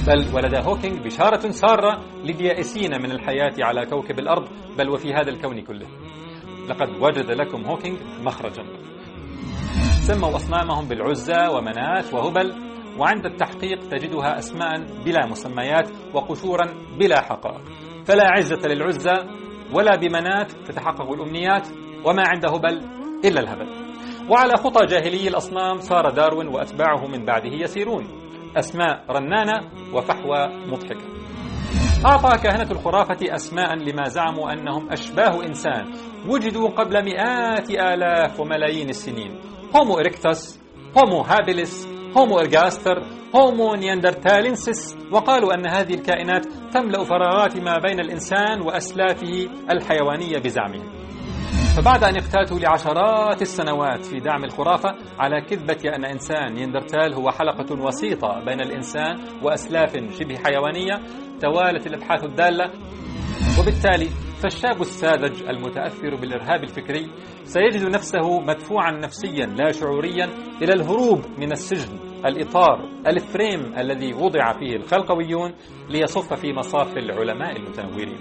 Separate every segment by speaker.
Speaker 1: بل ولدى هوكينج بشارة سارة لليائسين من الحياة على كوكب الأرض بل وفي هذا الكون كله. لقد وجد لكم هوكينج مخرجا. سموا أصنامهم بالعزى ومنات وهبل، وعند التحقيق تجدها أسماء بلا مسميات وقشورا بلا حقائق. فلا عزة للعزى ولا بمنات تتحقق الأمنيات، وما عند هبل إلا الهبل. وعلى خطى جاهلي الأصنام صار داروين وأتباعه من بعده يسيرون. أسماء رنانة وفحوى مضحكة. أعطى كهنة الخرافة أسماء لما زعموا أنهم أشباه إنسان وجدوا قبل مئات آلاف وملايين السنين: هومو إريكتاس، هومو هابيلس، هومو إرغاستر، هومو نياندرتالينسيس. وقالوا أن هذه الكائنات تملأ فراغات ما بين الإنسان وأسلافه الحيوانية بزعمهم. فبعد أن اقتاتوا لعشرات السنوات في دعم الخرافة على كذبة أن إنسان نياندرتال هو حلقة وسيطة بين الإنسان وأسلاف شبه حيوانية، توالت الأبحاث الدالة. وبالتالي فالشاب الساذج المتأثر بالإرهاب الفكري سيجد نفسه مدفوعا نفسيا لا شعوريا إلى الهروب من السجن، الإطار، الفريم الذي وضع فيه الخلقويون ليصف في مصاف العلماء المتنورين.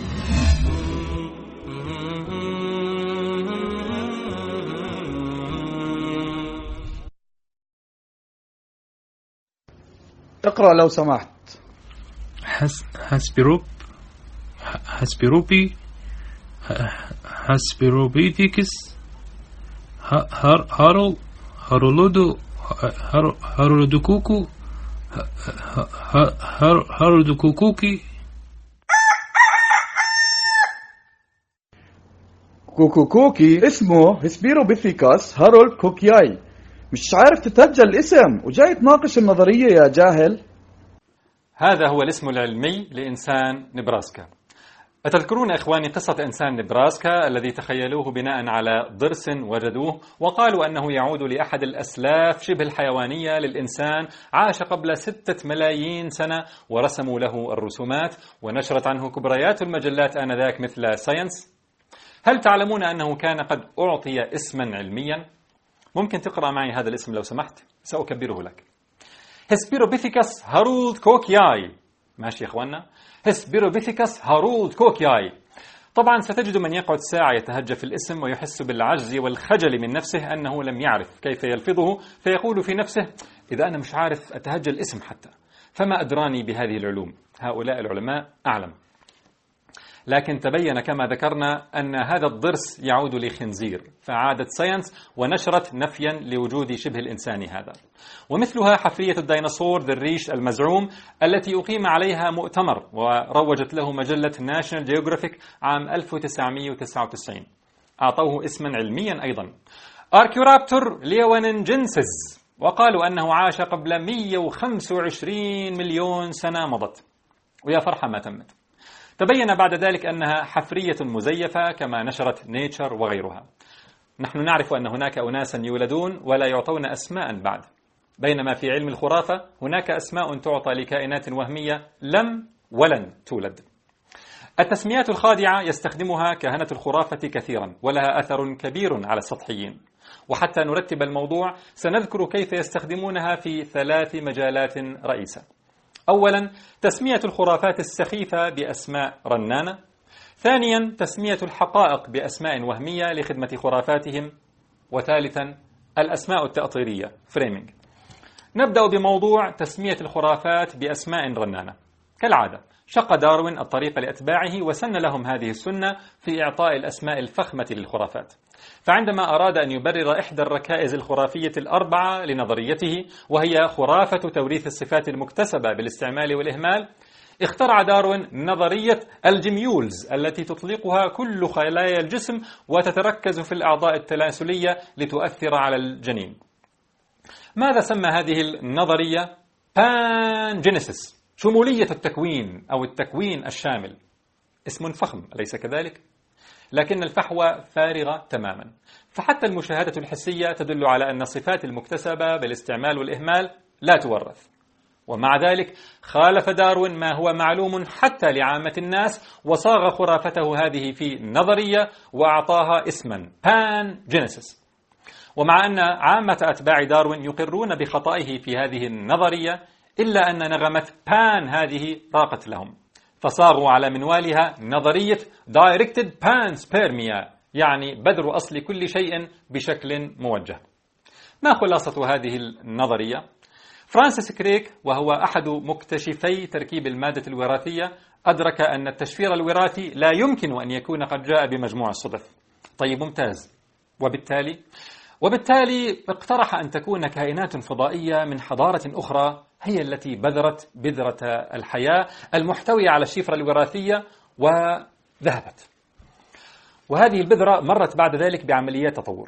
Speaker 2: اقرأ لو سمحت.
Speaker 3: هاسبيروبيتيكس هارودوكوكي.
Speaker 2: كوكوكي اسمه هسبيروبيثيكاس هارولد كوكياي. مش عارف تتهجى الاسم وجاي تناقش النظرية يا جاهل.
Speaker 1: هذا هو الاسم العلمي لإنسان نبراسكا. أتذكرون إخواني قصة إنسان نبراسكا الذي تخيلوه بناء على ضرس وجدوه وقالوا أنه يعود لأحد الأسلاف شبه الحيوانية للإنسان عاش قبل 6 ملايين سنة، ورسموا له الرسومات ونشرت عنه كبريات المجلات آنذاك مثل ساينس؟ هل تعلمون أنه كان قد أعطي اسما علميا؟ ممكن تقرأ معي هذا الاسم لو سمحت؟ سأكبره لك. هسبيروبيثيكاس هارولد كوكياي. ماشي يا إخواننا؟ هسبيروبيثيكاس هارولد كوكياي. طبعا ستجد من يقعد ساعة يتهجى في الاسم ويحس بالعجز والخجل من نفسه أنه لم يعرف كيف يلفظه، فيقول في نفسه: إذا أنا مش عارف أتهجى الاسم حتى فما أدراني بهذه العلوم، هؤلاء العلماء أعلم. لكن تبين كما ذكرنا أن هذا الضرس يعود لخنزير، فعادت ساينس ونشرت نفيا لوجود شبه الإنسان هذا. ومثلها حفرية الديناصور ذي الريش المزعوم التي أقيم عليها مؤتمر وروجت له مجلة ناشونال جيوغرافيك عام 1999. أعطوه اسما علميا أيضا: أركيورابتور ليواننجنسز، وقالوا أنه عاش قبل 125 مليون سنة مضت. ويا فرحة ما تمت. تبين بعد ذلك أنها حفرية مزيفة كما نشرت نيتشر وغيرها. نحن نعرف أن هناك أناسا يولدون ولا يعطون أسماء بعد، بينما في علم الخرافة هناك أسماء تعطى لكائنات وهمية لم ولن تولد. التسميات الخادعة يستخدمها كهنة الخرافة كثيرا ولها أثر كبير على السطحيين، وحتى نرتب الموضوع سنذكر كيف يستخدمونها في 3 مجالات رئيسة. أولا، تسمية الخرافات السخيفة بأسماء رنانة. ثانيا، تسمية الحقائق بأسماء وهمية لخدمة خرافاتهم. وثالثا، الأسماء التأطيرية فريمينج. نبدأ بموضوع تسمية الخرافات بأسماء رنانة. كالعادة شق داروين الطريق لأتباعه وسن لهم هذه السنة في إعطاء الأسماء الفخمة للخرافات. فعندما أراد أن يبرر إحدى الركائز الخرافية ال4 لنظريته، وهي خرافة توريث الصفات المكتسبة بالاستعمال والإهمال، اخترع داروين نظرية الجيميولز التي تطلقها كل خلايا الجسم وتتركز في الأعضاء التناسلية لتؤثر على الجنين. ماذا سمى هذه النظرية؟ بانجينيسيس، شمولية التكوين أو التكوين الشامل. اسم فخم أليس كذلك؟ لكن الفحوى فارغة تماما، فحتى المشاهدة الحسية تدل على أن الصفات المكتسبة بالاستعمال والإهمال لا تورث. ومع ذلك خالف داروين ما هو معلوم حتى لعامة الناس وصاغ خرافته هذه في نظرية وأعطاها اسما بانجينيسيس. ومع أن عامة أتباع داروين يقرون بخطئه في هذه النظرية، إلا أن نغمة بان هذه راقت لهم، فصاغوا على منوالها نظرية Directed Panspermia، يعني بذر أصل كل شيء بشكل موجه. ما خلاصة هذه النظرية؟ فرانسيس كريك، وهو أحد مكتشفي تركيب المادة الوراثية، أدرك أن التشفير الوراثي لا يمكن أن يكون قد جاء بمجموع الصدف. طيب ممتاز. وبالتالي اقترح أن تكون كائنات فضائية من حضارة أخرى هي التي بذرت بذرة الحياة المحتوية على الشفرة الوراثية وذهبت. وهذه البذرة مرت بعد ذلك بعمليات تطور.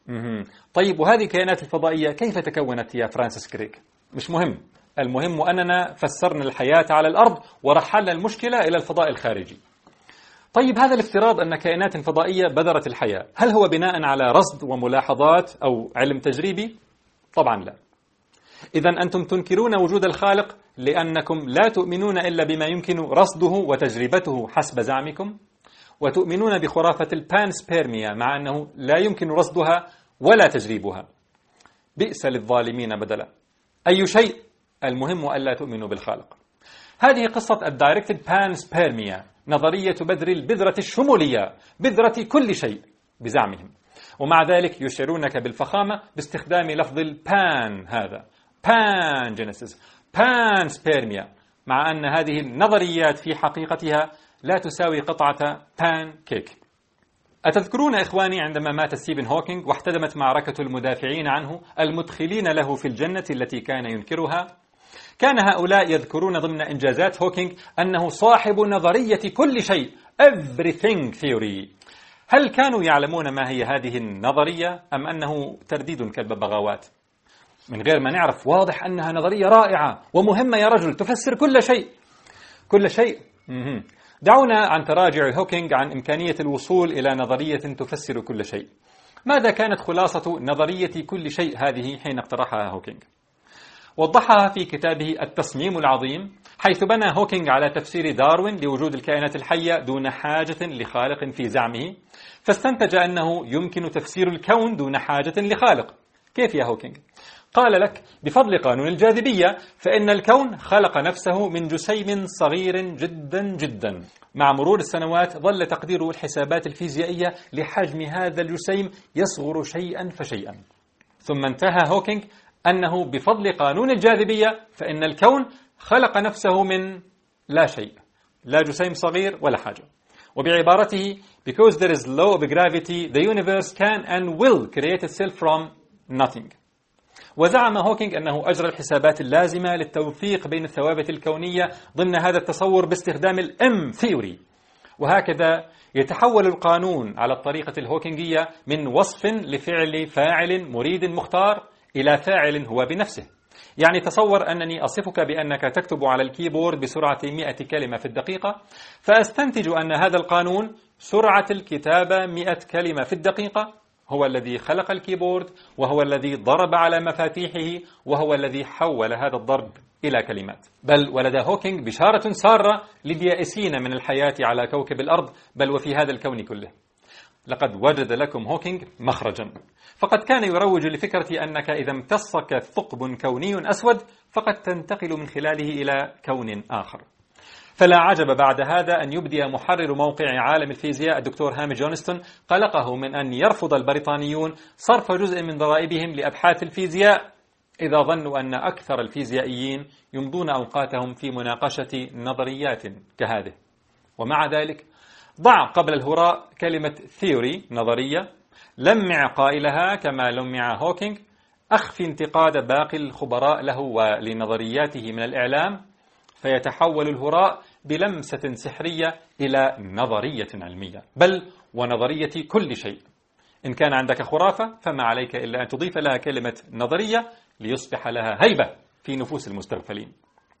Speaker 1: طيب وهذه الكائنات الفضائية كيف تكونت يا فرانسيس كريك؟ مش مهم، المهم أننا فسرنا الحياة على الأرض ورحلنا المشكلة إلى الفضاء الخارجي. طيب هذا الافتراض أن كائنات فضائية بذرت الحياة، هل هو بناء على رصد وملاحظات أو علم تجريبي؟ طبعا لا. إذن أنتم تنكرون وجود الخالق لأنكم لا تؤمنون إلا بما يمكن رصده وتجربته حسب زعمكم، وتؤمنون بخرافة البانسبيرميا مع أنه لا يمكن رصدها ولا تجريبها. بئس للظالمين بدلا. أي شيء، المهم ألا تؤمنوا بالخالق. هذه قصة الدايركتد بانسبيرميا، نظرية بذر البذرة الشمولية، بذرة كل شيء بزعمهم، ومع ذلك يشعرونك بالفخامة باستخدام لفظ البان، هذا بان جينيسيس، بان سبيرميا، مع أن هذه النظريات في حقيقتها لا تساوي قطعة بان كيك. أتذكرون إخواني عندما مات ستيفن هوكينج واحتدمت معركة المدافعين عنه المدخلين له في الجنة التي كان ينكرها؟ كان هؤلاء يذكرون ضمن إنجازات هوكينج أنه صاحب نظرية كل شيء، everything theory. هل كانوا يعلمون ما هي هذه النظرية أم أنه ترديد كالببغاوات؟ من غير ما نعرف، واضح أنها نظرية رائعة ومهمة يا رجل، تفسر كل شيء. كل شيء؟ دعونا عن تراجع هوكينج عن إمكانية الوصول إلى نظرية تفسر كل شيء. ماذا كانت خلاصة نظرية كل شيء هذه حين اقترحها هوكينج؟ وضحها في كتابه التصميم العظيم، حيث بنى هوكينج على تفسير داروين لوجود الكائنات الحية دون حاجة لخالق في زعمه، فاستنتج أنه يمكن تفسير الكون دون حاجة لخالق. كيف يا هوكينج؟ قال لك بفضل قانون الجاذبية، فإن الكون خلق نفسه من جسيم صغير جدا جدا. مع مرور السنوات ظل تقدير الحسابات الفيزيائية لحجم هذا الجسيم يصغر شيئا فشيئا، ثم انتهى هوكينج أنه بفضل قانون الجاذبية فإن الكون خلق نفسه من لا شيء، لا جسيم صغير ولا حاجة. وبعبارته because there is law of gravity the universe can and will create itself from nothing. وزعم هوكينج أنه أجرى الحسابات اللازمة للتوفيق بين الثوابت الكونية ضمن هذا التصور باستخدام الام ثيوري. وهكذا يتحول القانون على الطريقة الهوكينجية من وصف لفعل فاعل مريد مختار إلى فاعل هو بنفسه. يعني تصور أنني أصفك بأنك تكتب على الكيبورد بسرعة 100 كلمة في الدقيقة، فأستنتج أن هذا القانون سرعة الكتابة 100 كلمة في الدقيقة هو الذي خلق الكيبورد، وهو الذي ضرب على مفاتيحه، وهو الذي حول هذا الضرب إلى كلمات. بل ولدى هوكينج بشارة سارة لليائسين من الحياة على كوكب الأرض، بل وفي هذا الكون كله. لقد وجد لكم هوكينج مخرجا، فقد كان يروج لفكرة أنك إذا امتصك ثقب كوني أسود فقد تنتقل من خلاله إلى كون آخر. فلا عجب بعد هذا أن يبدي محرر موقع عالم الفيزياء الدكتور هامي جونستون قلقه من أن يرفض البريطانيون صرف جزء من ضرائبهم لأبحاث الفيزياء إذا ظنوا أن أكثر الفيزيائيين يمضون أوقاتهم في مناقشة نظريات كهذه. ومع ذلك ضع قبل الهراء كلمة ثيوري نظرية، لمع قائلها كما لمع هوكينج، أخفي انتقاد باقي الخبراء له ولنظرياته من الإعلام، فيتحول الهراء بلمسة سحرية إلى نظرية علمية، بل ونظرية كل شيء. إن كان عندك خرافة فما عليك إلا أن تضيف لها كلمة نظرية ليصبح لها هيبة في نفوس المستغفلين.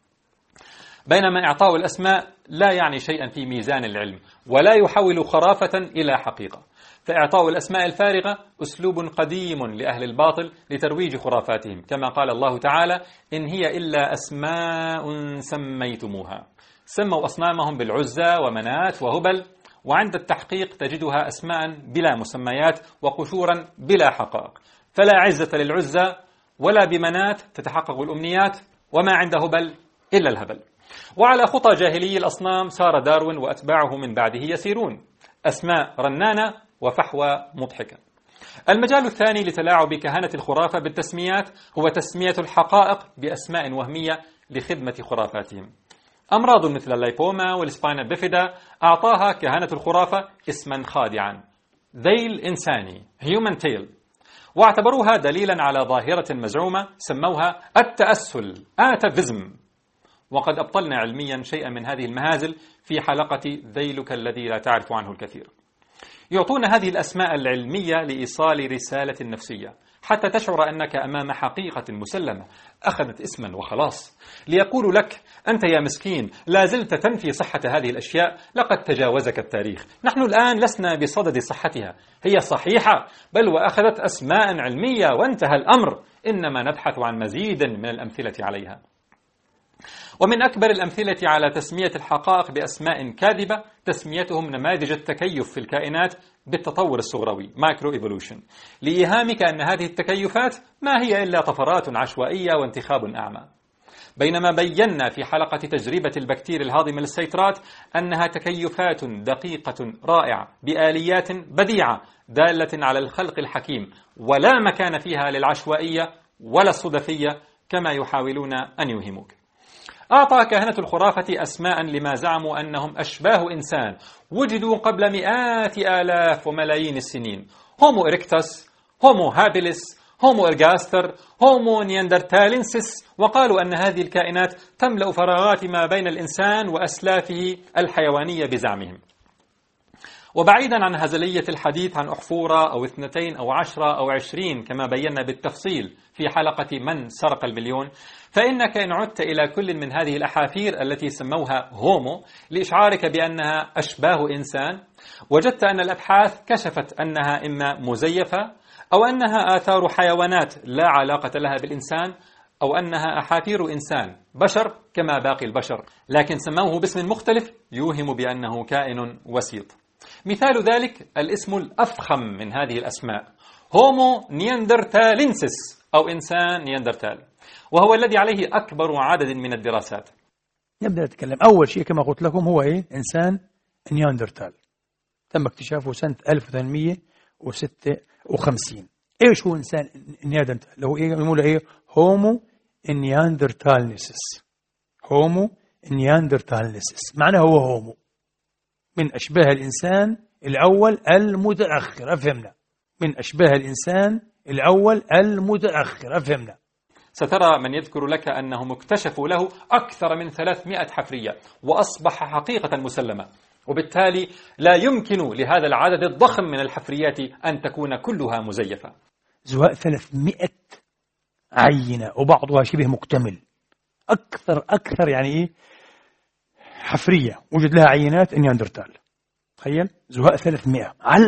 Speaker 1: بينما إعطاء الأسماء لا يعني شيئا في ميزان العلم، ولا يحول خرافة إلى حقيقة، فإعطاء الأسماء الفارغة أسلوب قديم لأهل الباطل لترويج خرافاتهم، كما قال الله تعالى: إن هي إلا أسماء سميتموها. سموا أصنامهم بالعزى ومنات وهبل، وعند التحقيق تجدها أسماء بلا مسميات وقشورا بلا حقائق. فلا عزة للعزى ولا بمنات تتحقق الأمنيات، وما عنده هبل إلا الهبل. وعلى خطى جاهلي الأصنام سار داروين وأتباعه من بعده يسيرون، أسماء رنانة وفحوى مضحكة. المجال الثاني لتلاعب كهنة الخرافة بالتسميات هو تسمية الحقائق بأسماء وهمية لخدمة خرافاتهم. أمراض مثل اللايبوما والسباينا بيفيدا أعطاها كهنة الخرافة اسما خادعا، ذيل إنساني human tail، واعتبروها دليلا على ظاهرة مزعومة سموها التأسل آتافيزم. وقد أبطلنا علميا شيئا من هذه المهازل في حلقة ذيلك الذي لا تعرف عنه الكثير. يعطون هذه الأسماء العلمية لإيصال رسالة نفسية حتى تشعر أنك أمام حقيقة مسلمة أخذت اسما وخلاص، ليقول لك أنت يا مسكين لا زلت تنفي صحة هذه الأشياء، لقد تجاوزك التاريخ، نحن الآن لسنا بصدد صحتها، هي صحيحة بل وأخذت أسماء علمية وانتهى الأمر، إنما نبحث عن مزيد من الأمثلة عليها. ومن أكبر الأمثلة على تسمية الحقائق بأسماء كاذبة تسميتهم نماذج التكيف في الكائنات بالتطور الصغروي مايكرو إيفولوشن، لإيهامك أن هذه التكيفات ما هي إلا طفرات عشوائية وانتخاب أعمى، بينما بينا في حلقة تجربة البكتيريا الهاضمة للسيترات أنها تكيفات دقيقة رائعة بآليات بديعة دالة على الخلق الحكيم، ولا مكان فيها للعشوائية ولا الصدفية كما يحاولون أن يوهموك. أعطى كهنة الخرافة أسماء لما زعموا أنهم أشباه إنسان وجدوا قبل مئات آلاف وملايين السنين، هومو إريكتس، هومو هابيلس، هومو إرغاستر، هومو نياندرتالينسيس، وقالوا أن هذه الكائنات تملأ فراغات ما بين الإنسان وأسلافه الحيوانية بزعمهم. وبعيدا عن هزلية الحديث عن أحفورة أو 2 أو 10 أو 20 كما بينا بالتفصيل في حلقة من سرق المليون، فإنك إن عدت إلى كل من هذه الأحافير التي سموها هومو لإشعارك بأنها أشباه إنسان، وجدت أن الأبحاث كشفت أنها إما مزيفة أو أنها آثار حيوانات لا علاقة لها بالإنسان، أو أنها أحافير إنسان بشر كما باقي البشر، لكن سموه باسم مختلف يوهم بأنه كائن وسيط. مثال ذلك الاسم الأفخم من هذه الأسماء هومو نياندرتالينسيس أو إنسان نياندرتال، وهو الذي عليه أكبر عدد من الدراسات.
Speaker 4: نبدأ نتكلم أول شيء كما قلت لكم هو إنسان نياندرتال، تم اكتشافه سنة 1856. إيش هو إنسان نياندرتال؟ لو يقولوا هومو نياندرتالينسيس، هومو نياندرتالينسيس معناه هو هومو من أشباه الإنسان الأول المتأخر، أفهمنا؟ من أشباه الإنسان الأول المتأخر، أفهمنا؟
Speaker 1: سترى من يذكر لك أنهم اكتشفوا له أكثر من 300 حفرية وأصبح حقيقة مسلمة، وبالتالي لا يمكن لهذا العدد الضخم من الحفريات أن تكون كلها مزيفة.
Speaker 4: زواء 300 عينة وبعضها شبه مكتمل، أكثر يعني حفرية وجد لها عينات نياندرتال. تخيل زهاء 300 على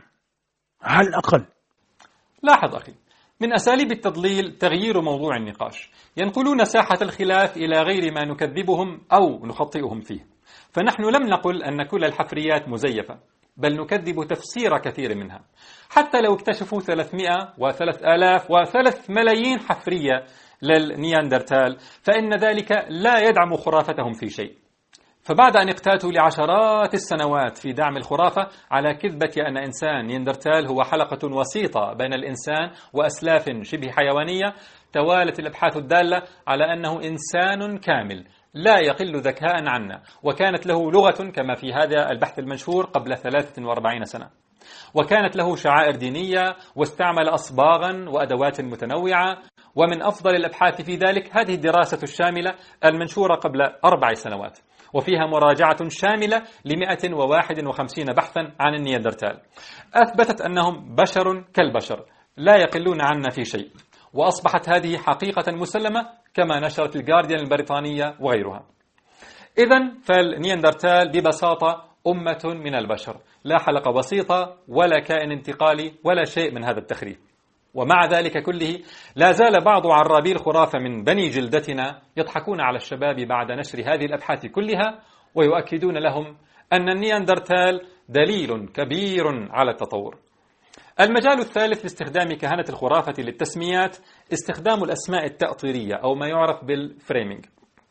Speaker 4: الأقل.
Speaker 1: لاحظ أخي، من أساليب التضليل تغيير موضوع النقاش، ينقلون ساحة الخلاف إلى غير ما نكذبهم أو نخطئهم فيه. فنحن لم نقل أن كل الحفريات مزيفة، بل نكذب تفسير كثير منها. حتى لو اكتشفوا 300 و3000 و3 ملايين حفرية للنياندرتال فإن ذلك لا يدعم خرافتهم في شيء. فبعد أن اقتاتوا لعشرات السنوات في دعم الخرافة على كذبة أن إنسان نياندرتال هو حلقة وسيطة بين الإنسان وأسلاف شبه حيوانية، توالت الأبحاث الدالة على أنه إنسان كامل لا يقل ذكاء عنا، وكانت له لغة كما في هذا البحث المنشور قبل 43 سنة، وكانت له شعائر دينية، واستعمل أصباغا وأدوات متنوعة. ومن أفضل الأبحاث في ذلك هذه الدراسة الشاملة المنشورة قبل 4 سنوات، وفيها مراجعة شاملة ل151 بحثا عن النياندرتال، أثبتت أنهم بشر كالبشر لا يقلون عنا في شيء، وأصبحت هذه حقيقة مسلمة كما نشرت الجارديان البريطانية وغيرها. إذن فالنياندرتال ببساطة أمة من البشر، لا حلقة وسيطة ولا كائن انتقالي ولا شيء من هذا التخريف. ومع ذلك كله لا زال بعض عرابي الخرافة من بني جلدتنا يضحكون على الشباب بعد نشر هذه الأبحاث كلها، ويؤكدون لهم أن النياندرتال دليل كبير على التطور. المجال الثالث لاستخدام كهنة الخرافة للتسميات استخدام الأسماء التأطيرية أو ما يعرف بالفريمينج.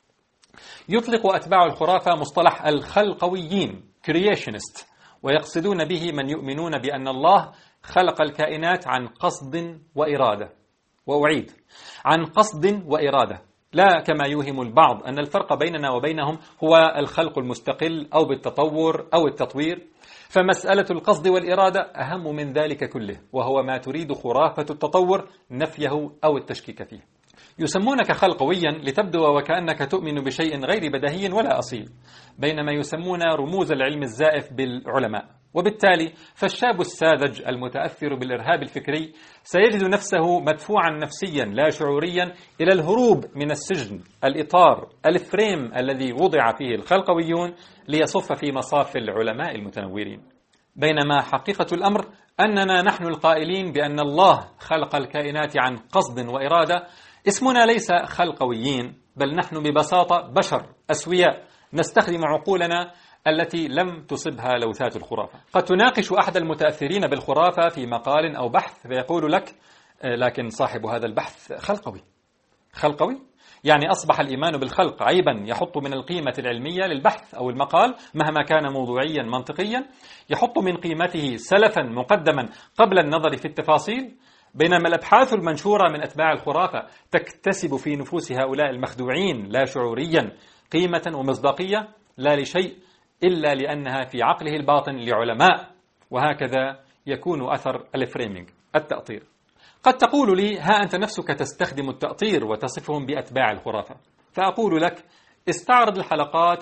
Speaker 1: يطلق أتباع الخرافة مصطلح الخلقويين creationist، ويقصدون به من يؤمنون بأن الله خلق الكائنات عن قصد وإرادة. وأعيد، عن قصد وإرادة، لا كما يوهم البعض أن الفرق بيننا وبينهم هو الخلق المستقل أو بالتطور أو التطوير. فمسألة القصد والإرادة أهم من ذلك كله، وهو ما تريد خرافة التطور نفيه أو التشكيك فيه. يسمونك خلقويا لتبدو وكأنك تؤمن بشيء غير بديهي ولا أصيل، بينما يسمون رموز العلم الزائف بالعلماء. وبالتالي فالشاب الساذج المتأثر بالإرهاب الفكري سيجد نفسه مدفوعا نفسيا لا شعوريا إلى الهروب من السجن، الإطار، الفريم الذي وضع فيه الخلقويون ليصف في مصاف العلماء المتنورين. بينما حقيقة الأمر أننا نحن القائلين بأن الله خلق الكائنات عن قصد وإرادة اسمنا ليس خلقويين، بل نحن ببساطة بشر أسوياء نستخدم عقولنا التي لم تصبها لوثات الخرافة. قد تناقش أحد المتأثرين بالخرافة في مقال أو بحث فيقول لك: لكن صاحب هذا البحث خلقوي. خلقوي؟ يعني أصبح الإيمان بالخلق عيبا يحط من القيمة العلمية للبحث أو المقال مهما كان موضوعيا منطقيا، يحط من قيمته سلفا مقدما قبل النظر في التفاصيل، بينما الأبحاث المنشورة من أتباع الخرافة تكتسب في نفوس هؤلاء المخدوعين لا شعوريا قيمة ومصداقية لا لشيء إلا لأنها في عقله الباطن لعلماء. وهكذا يكون أثر الفريمينج، التأطير. قد تقول لي: ها أنت نفسك تستخدم التأطير وتصفهم بأتباع الخرافة. فأقول لك: استعرض الحلقات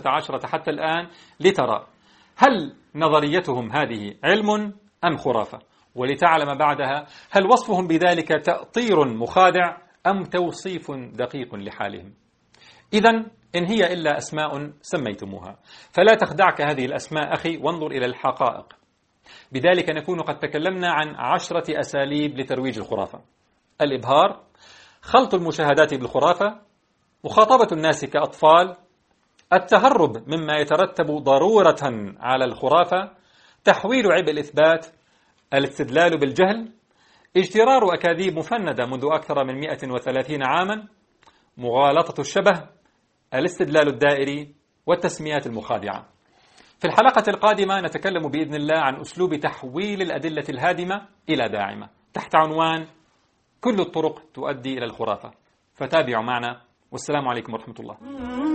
Speaker 1: 15 حتى الآن لترى هل نظريتهم هذه علم أم خرافة، ولتعلم بعدها هل وصفهم بذلك تأطير مخادع أم توصيف دقيق لحالهم. إذن إن هي إلا أسماء سميتموها، فلا تخدعك هذه الأسماء أخي، وانظر إلى الحقائق. بذلك نكون قد تكلمنا عن 10 أساليب لترويج الخرافة: الإبهار، خلط المشاهدات بالخرافة، مخاطبة الناس كأطفال، التهرب مما يترتب ضرورة على الخرافة، تحويل عبء الإثبات، الاستدلال بالجهل، اجترار أكاذيب مفندة منذ أكثر من 130 عاما، مغالطة الشبه، الاستدلال الدائري، والتسميات المخادعة. في الحلقة القادمة نتكلم بإذن الله عن أسلوب تحويل الأدلة الهادمة إلى داعمة تحت عنوان كل الطرق تؤدي إلى الخرافة. فتابعوا معنا، والسلام عليكم ورحمة الله.